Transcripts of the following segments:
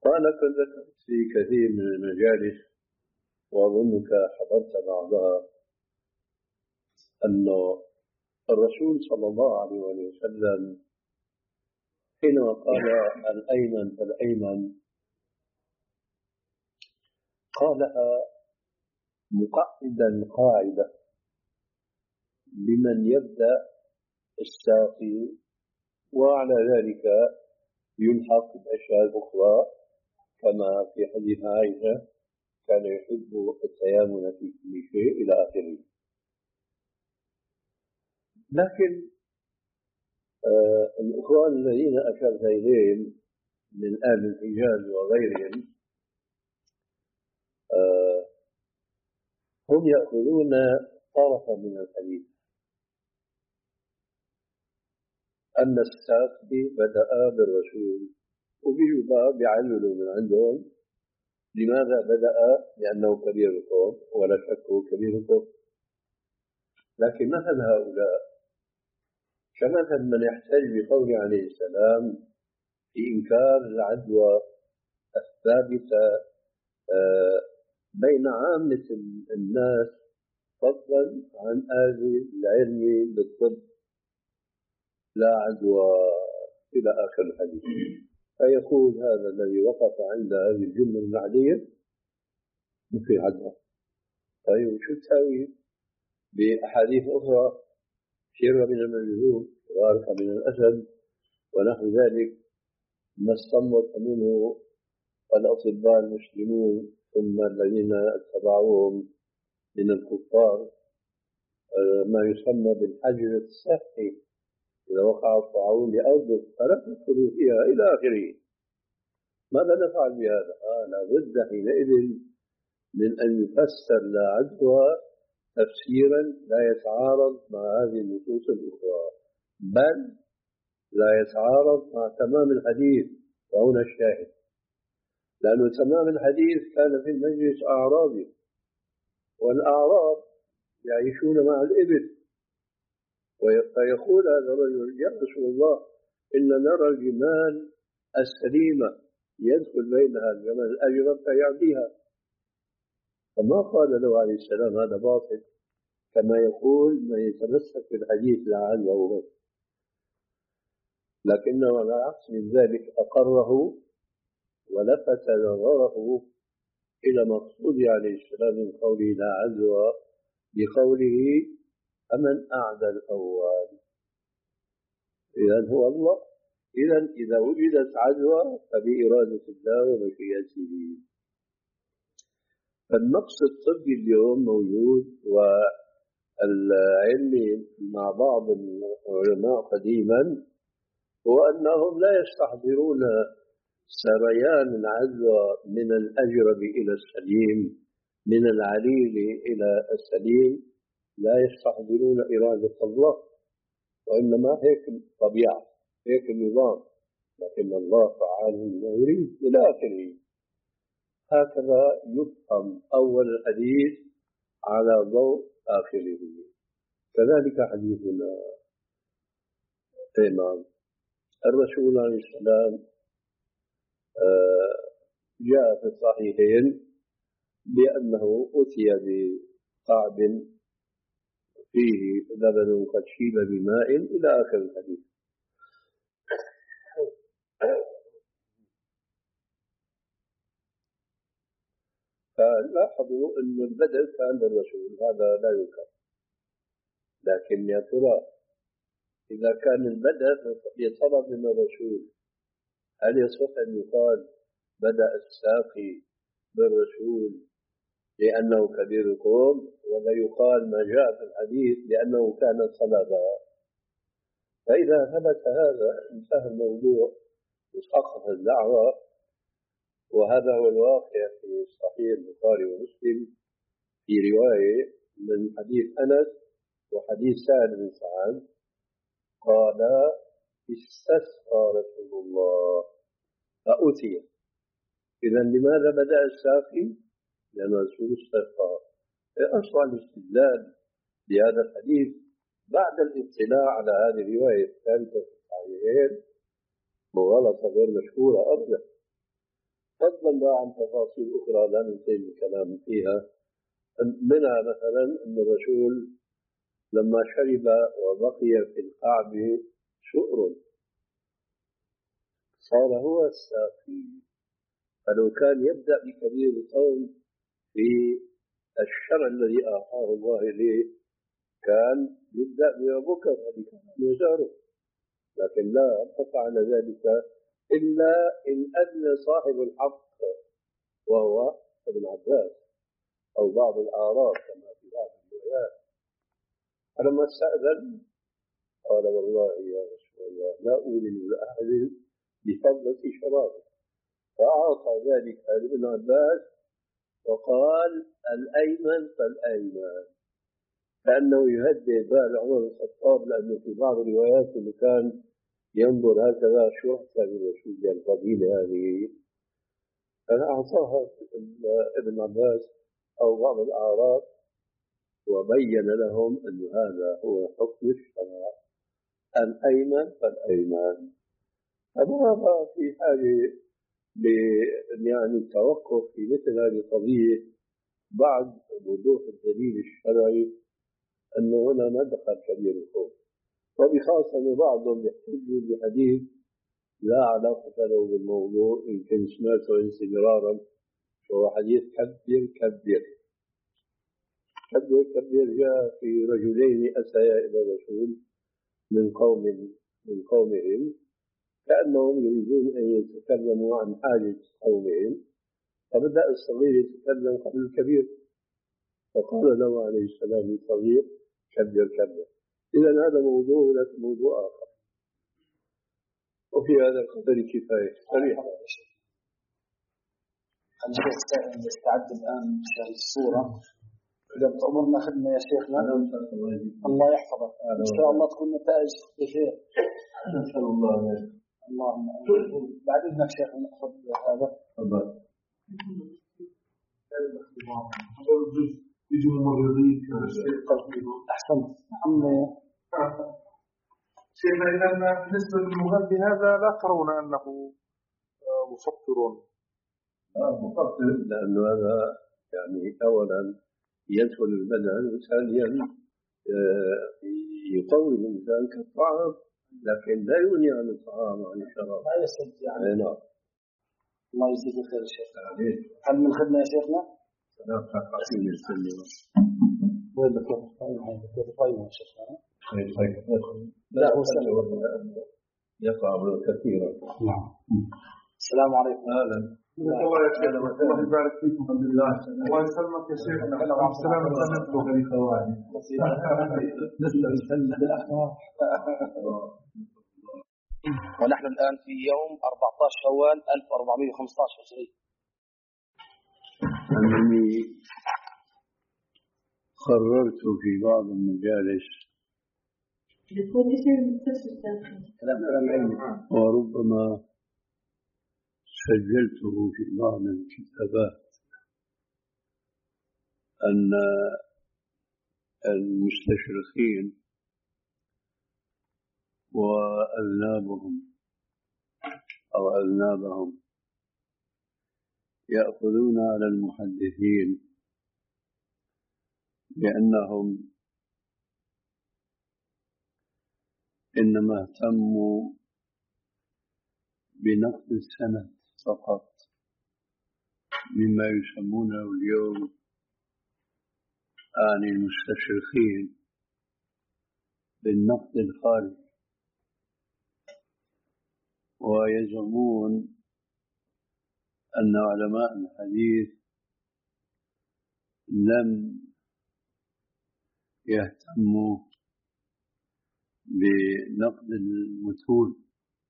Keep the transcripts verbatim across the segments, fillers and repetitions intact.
وأنا كنت ذكرت في كثير من المجالس وأظنك حضرت بعضها أن الرسول صلى الله عليه وسلم حينما قال الأيمن فالأيمن قالها مقعدا قاعدة لمن يبدأ الساقي، وعلى ذلك يلحق الأشياء الأخرى كما في حديث عائشة كان يحب التيامن في كل شيء إلى آخره. لكن آه الإخوان الذين أشرت إليهم من أهل الحجاز وغيرهم آه هم يأخذون طرفا من الحديث أن الساقي بدأ بالرسول، وبيجوا بيعللوا من عندهم لماذا بدأ؟ لأنه كبير القوم، ولا شك هو كبير القوم. لكن مثل هؤلاء كمثل من يحتج بقول عليه السلام في إنكار العدوى الثابتة بين عامة الناس فضلا عن أهل العلم بالطب، لا عدوى إلى آخر الحديث. فيقول هذا الذي وقف عند هذه الجملة العادية في عدوى. طيب شو تساوي بأحاديث أخرى شر من المجذوم غارق من الأسد ونحو ذلك، ما استنبط منه الأطباء المسلمون ثم الذين اتبعوهم من الكفار ما يسمى بالحجر الصحي إذا وقع الطاعون لأرض فلا تدخلوا فيها إلى آخره. ماذا نفعل بهذا؟ آه لا بد حينئذ من أن يفسر لا عدوى تفسيرا لا يتعارض مع هذه النصوص الأخرى، بل لا يتعارض مع تمام الحديث. وهنا الشاهد، لأن تمام الحديث كان في المجلس أعرابي، والأعراب يعيشون مع الإبل، فيقول هذا الرجل يا رسول الله إن نرى الجمال السليمة يدخل بينها الجمال الأجرب فيعديها. فما قال له عليه السلام هذا باطل كما يقول من يتمسك بالحديث لعله هو، لكنه على عكس من ذلك أقره ولفت نظره إلى مقصود عليه السلام من قوله لا عدوى بقوله أمن أعدى الأول، إذن هو الله. إذن إذا وجدت عدوى فبإرادة الله ومشيئته. فالنقص الطبي اليوم موجود، والعلم مع بعض العلماء قديما هو أنهم لا يستحضرون سريان العدوى من الأجرب إلى السليم، من العليل إلى السليم، لا يستحضرون إرادة الله، وإنما هيك طبيعة، هيك النظام، لكن الله فعال لما يريد إلى آخره. هكذا يفهم أول الحديث على ضوء آخره. كذلك حديثنا إمام الرسول عليه السلام جاء في الصحيحين بأنه أتي بقعب فيه لبن قد شيب بماء إلى آخر الحديث. فلاحظوا أن البدء كان للرسول، هذا لا ينكر، لكن يا ترى إذا كان البدء يطلب من الرسول هل يصح أن يقال بدأ الساقي بالرسول لأنه كبير القوم، ولا يقال ما جاء في الحديث لأنه كان طلبا؟ فإذا ثبت هذا انتهى الموضوع وسقطت الدعوة. وهذا هو الواقع في صحيح البخاري ومسلم في رواية من حديث أنس وحديث سهل بن سعد قال استسقى رسول الله فأتي. إذا لماذا بدأ الساقي؟ لأن الرسول استسقى. أصلا الاستدلال بهذا الحديث بعد الاطلاع على هذه الرواية الثالثة في الصحيحين مغالطة غير مشهورة أبدا. فضلا عن تفاصيل أخرى لا ننتهي الكلام فيها. منها مثلا أن الرسول لما شرب وبقي في القعب شؤر صار هو الساقي، فلو كان يبدأ بكبير القوم في الشرع الذي أعطاه الله إليه كان يبدأ بأبو بكر الذي كان يزاره، لكن لا فعل ذلك إلا إن أذن صاحب الحق وهو ابن عباس أو بعض الأعراب كما في بعض الروايات. فلما استأذن قال والله يا رسول الله لا أؤذن لأحد بفضلة شرابه، فأعطى ذلك لابن عباس وقال الأيمن فالأيمن، كأنه يهدئ بال عمر بن الخطاب، لأنه في بعض الروايات اللي كان ينظر هكذا شرطة بالرسول الفضيلة هذه، فأعطاها ابن عباس أو بعض الأعراب وبين لهم أن هذا هو حكم الشرع، الأيمن فالأيمن. فما في حاجة يعني التوقف في مثل هذه القضية بعد وضوح الدليل الشرعي أنه هنا مدخل كبير الخوف، وبخاصة بعضهم يحتج بحديث لا علاقة له بالموضوع، يمكن سمعته استمرارا، وهو حديث كبر كبر كبر كبر جاء في رجلين أتيا إلى الرسول من قوم من قومهم كأنهم يريدون أن يتكلموا عن حاجة قومهم، فبدأ الصغير يتكلم قبل الكبير، فقال له عليه السلام للصغير كبر كبر. إذا هذا موضوع لكن موضوع آخر، وفي هذا القدر كفاية صريحة. خلينا نستعد الآن مشاهد الصورة، إذا بتأمرنا خدمة يا شيخنا الله يحفظك إن شاء الله تكون نتائج بخير إن شاء الله. اللهم بعد إذنك شيخ نأخذ هذا. تفضل. يجوا ممرضين أحسن عمي شيخنا. إذا بالنسبة للمغذي هذا لا ترون أنه مفطر؟ لا مفطر، لأنه هذا يعني أولا يدخل البدن، ثانيا يقوي الإنسان كالطعام، لكن لا يغني عن الطعام وعن الشراب. لا يسد يعني. نعم. الله يجزيك خير يا شيخ. هل من خدمة يا شيخنا؟ سلام حقين السلم. وين دكتور طيب دكتور طيب يا شيخنا؟ طيب طيب. لا هو سلم يقع كثيرا. نعم. السلام عليكم. أهلا. الله يسلمك، الله يبارك فيكم. الحمد لله. الله يسلمك يا شيخنا. السلام عليكم. ونحن الآن في يوم أربعة عشر شوال ألف وأربعمائة وخمسة عشر هجري. أنني قررت في بعض المجالس وربما سجلته في بعض الكتابات أن المستشرقين وأذنابهم أو أذنابهم يأخذون على المحدثين بأنهم إنما اهتموا بنقد السند فقط، مما يسمونه اليوم عن المستشرقين بالنقد الخارجي، ويزعمون أن علماء الحديث لم يهتموا بنقد المتون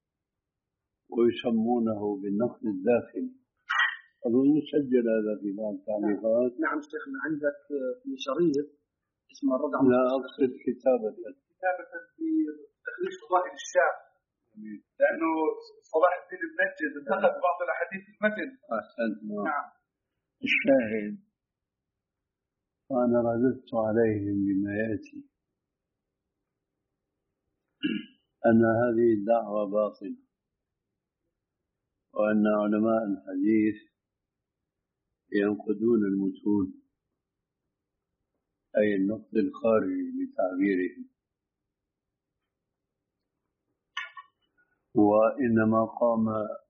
ويسمونه بالنقد الداخلي. أظن مسجل هذا في بعض التعليقات. نعم شيخنا، عندك في شريط اسمه الرد على لا أقصد كتابة كتابة في تخريج فضائل الشام، لأنه صلاح الدين المنجد انتقد بعض الأحاديث المتن. أحسنت. نعم. الشاهد وأنا رددت عليهم بما يأتي أن هذه الدعوة باطلة، وأن علماء الحديث ينقدون المتون، أي النقد الخارجي بتعبيرهم، وإنما قام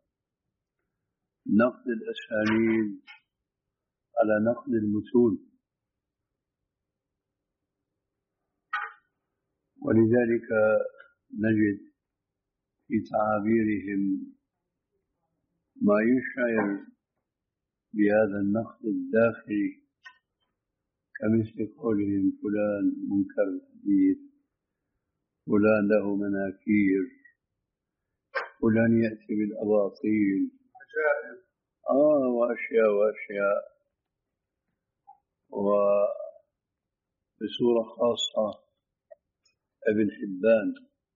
نقد الأسانيد على نقد المتون، ولذلك نجد في تعابيرهم ما يشعر بهذا النقد الداخلي، كمثل قولهم فلان منكر الحديث، فلان له مناكير، فلان يأتي بالأباطيل، آه وأشياء وأشياء. وبصورة خاصة ابن حبان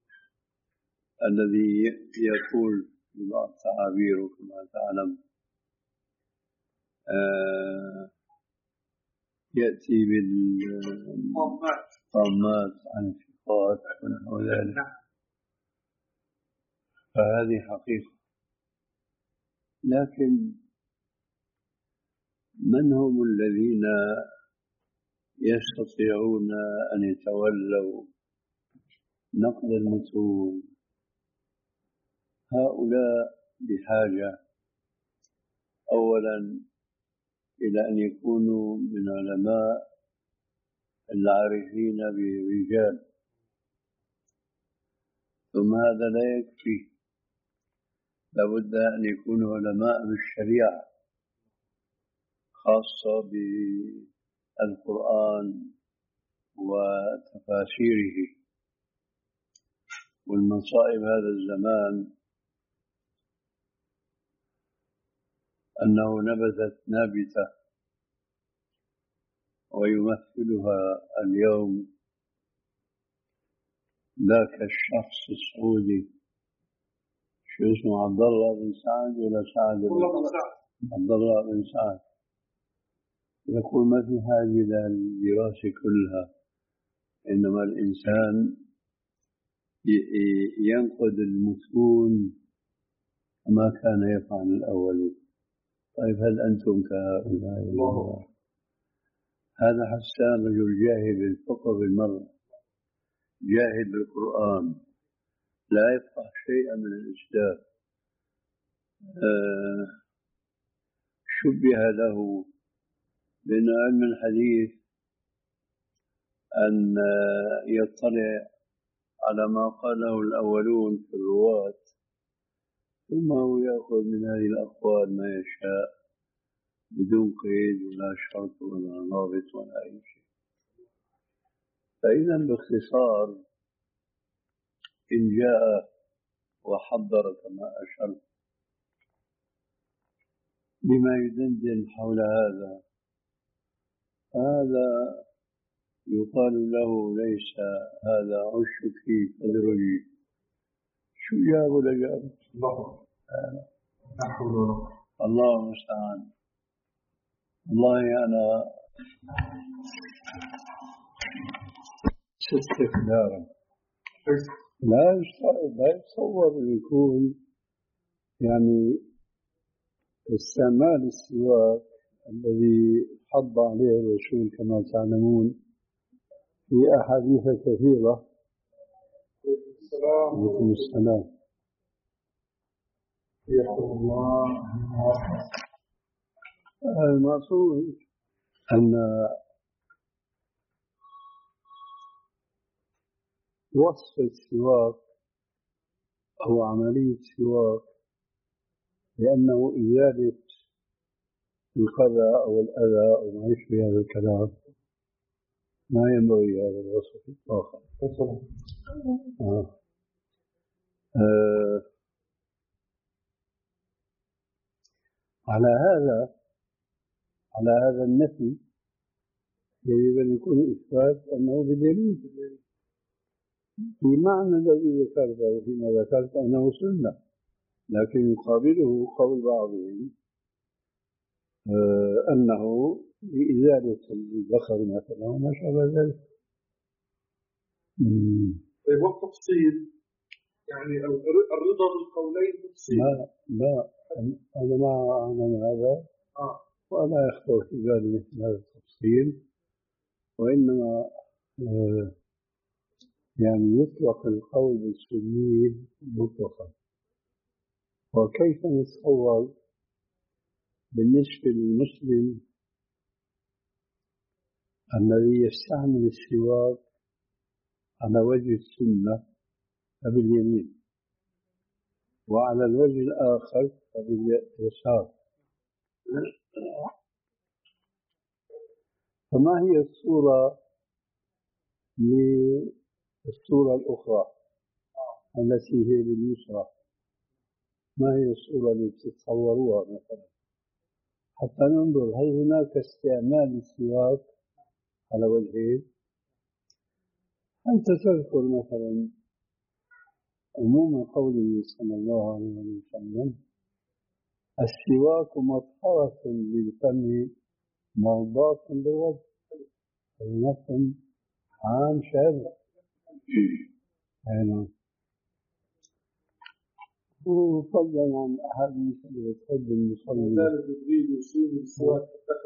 الذي يقول في بعض تعابيره كما تعلم آه يأتي بالطامات عن الثقات ونحو ذلك، فهذه حقيقة. لكن من هم الذين يستطيعون أن يتولوا نقد المتون؟ هؤلاء بحاجة أولا إلى أن يكونوا من علماء العارفين بالرجال، ثم هذا لا يكفي، لابد أن يكونوا علماء بالشريعة، خاصة بالقرآن وتفاسيره. والمصائب هذا الزمان أنه نبذت نابتة، ويمثلها اليوم ذاك الشخص السعودي، شو اسمه، عبد الله بن سعد ولا سعد بن سعد؟ عبد الله بن سعد، يقول ما في حاجة إلى الدراسة كلها، إنما الإنسان ينقد المتون كما كان يفعل الأولون. طيب هل أنتم كهؤلاء؟ هذا حسان رجل جاهل بالفقه بالمرة، جاهل بالقرآن، لا يفقه شيئا من الإسلام، آه شبه له بأن علم الحديث أن يطلع على ما قاله الأولون في الرواة، ثم هو يأخذ من هذه الأقوال ما يشاء بدون قيد ولا شرط ولا ضابط ولا أي شيء. فإذا باختصار إن جاء وحضر كما أشرت بما يدندن حول هذا، هذا يقال له ليس هذا عشك تدرجي. شو جاب ولا جاب؟ الله الله المستعان. والله أنا استكبارا لا لا يتصور يكون يعني استعمال السواك الذي حض عليه الرسول كما تعلمون في أحاديث كثيرة. عليكم السلام. يحفظ الله. المقصود أن وصف السواك أو عملية السواك لأنه إزالة القذى أو الأذى أو ما يشبه هذا الكلام، ما ينبغي هذا الوصف الآخر. آه. آه. على هذا على هذا النفي يجب أن يكون إثبات أنه بدليل بمعنى الذي ذكرته فيما ذكرت أنه سنة، لكن يقابله قول بعضهم آه أنه بإزالة البخر مثلا وما شابه ذلك. طيب والتفصيل يعني الرضا بالقولين تفصيل؟ لا لا أنا ما أعلم هذا. آه. ولا يخطر في بالي مثل هذا التفصيل، وإنما آه يعني يطلق القول بالسنية مطلقا. وكيف نتصور بالنسبة للمسلم الذي يستعمل السواك على وجه السنة فباليمين، وعلى الوجه الآخر فباليسار، فما هي الصورة للصورة الأخرى التي هي باليسرى؟ ما هي الصورة التي تتصوروها مثلا حتى ننظر هل هناك استعمال السواك على وجهين؟ أنت تذكر مثلا عموم قوله صلى الله عليه وسلم: السواك مطهرة للفم مرضاة للوجه. النص عام شامل. أنا وفضلا عن أحاديث اللي تقدم المصلي وزال جبريل يصيب السواك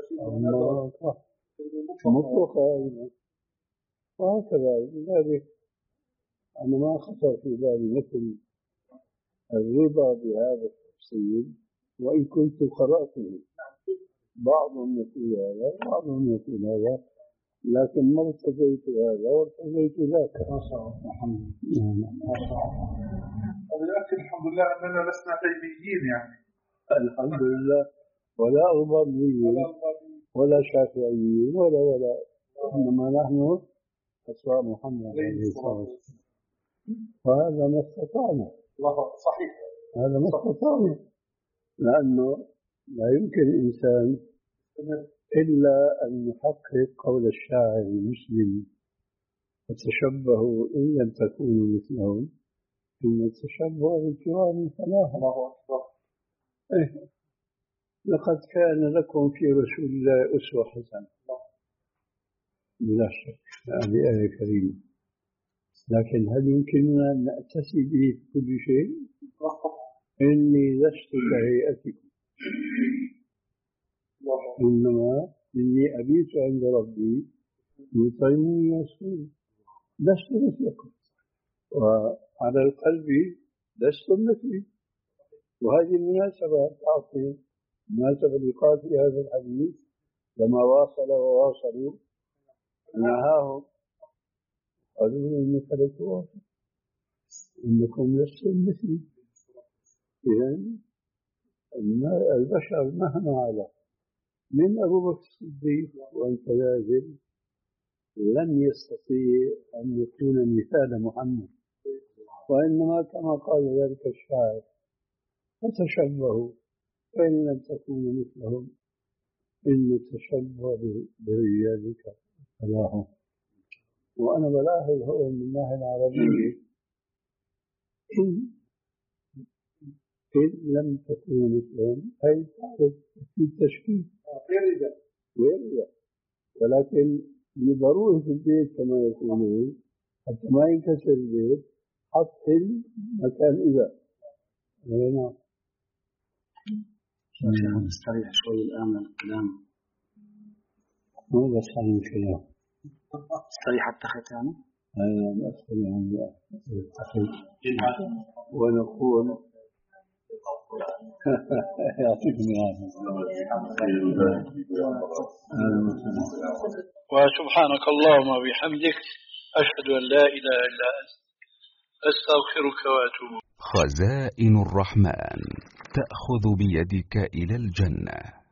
مطلقة، وهكذا. لذلك أنا ما خطر في بالي مثل الرضا بهذا التفصيل، وإن كنت قرأته. بعضهم يقول هذا وبعضهم يقول هذا، لكن ما ارتضيت هذا وارتضيت ذاك. الحمد لله. ولكن الحمد لله أننا لسنا تيميين يعني. الحمد لله، ولا أغباريين ولا شافعيين ولا ولا إنما نحن أسواء محمد عليه الصلاة والسلام. وهذا ما استطعنا. صحيح. هذا ما استطعنا، لأنه لا يمكن الإنسان إلا أن يحقق قول الشاعر المسلم: فتشبهوا إن لم تكونوا مثلهم إن التشبه بالكرام فلاح. إيه؟ لقد كان لكم في رسول الله أسوة حسنة، بلا شك، هذه آية كريمة. لكن هل يمكننا أن نأتسي به في كل شيء؟ إني لست كهيئتكم، إنما إني أبيت عند ربي يطعمني ويسقيني، لست مثلكم، وعلى القلب لستم مثلي. وهذه المناسبة تعطي مناسبة لقاء هذا الحديث لما واصل وواصلوا نهاهم قالوا إنك لتواصل إنكم لستم مثلي. إذن البشر مهما على من أبو بكر الصديق وأنت نازل لن يستطيع أن يكون مثال محمد، وإنما كما قال ذلك الشاعر: فتشبهوا فإن لم تكونوا مثلهم إن التشبه برجالك فلاح. وأنا بلاحظ هو من الناحية العربية: إن إن لم تكونوا مثلهم أي تعرف في التشكيل ويرجع، ولكن لضرورة البيت كما يقولون حتى ما ينكسر البيت حط هل مكان إذا. نعم. شيخ نستريح شوي الآن من الكلام. مو بس عن الكلام. استريح حتى ختامه. أنا أستريح عن التخيل ونقول يعطيكم العافية. وسبحانك اللهم وبحمدك أشهد أن لا إله إلا أنت أستغفرك وأتوب. خزائن الرحمن تأخذ بيدك إلى الجنة.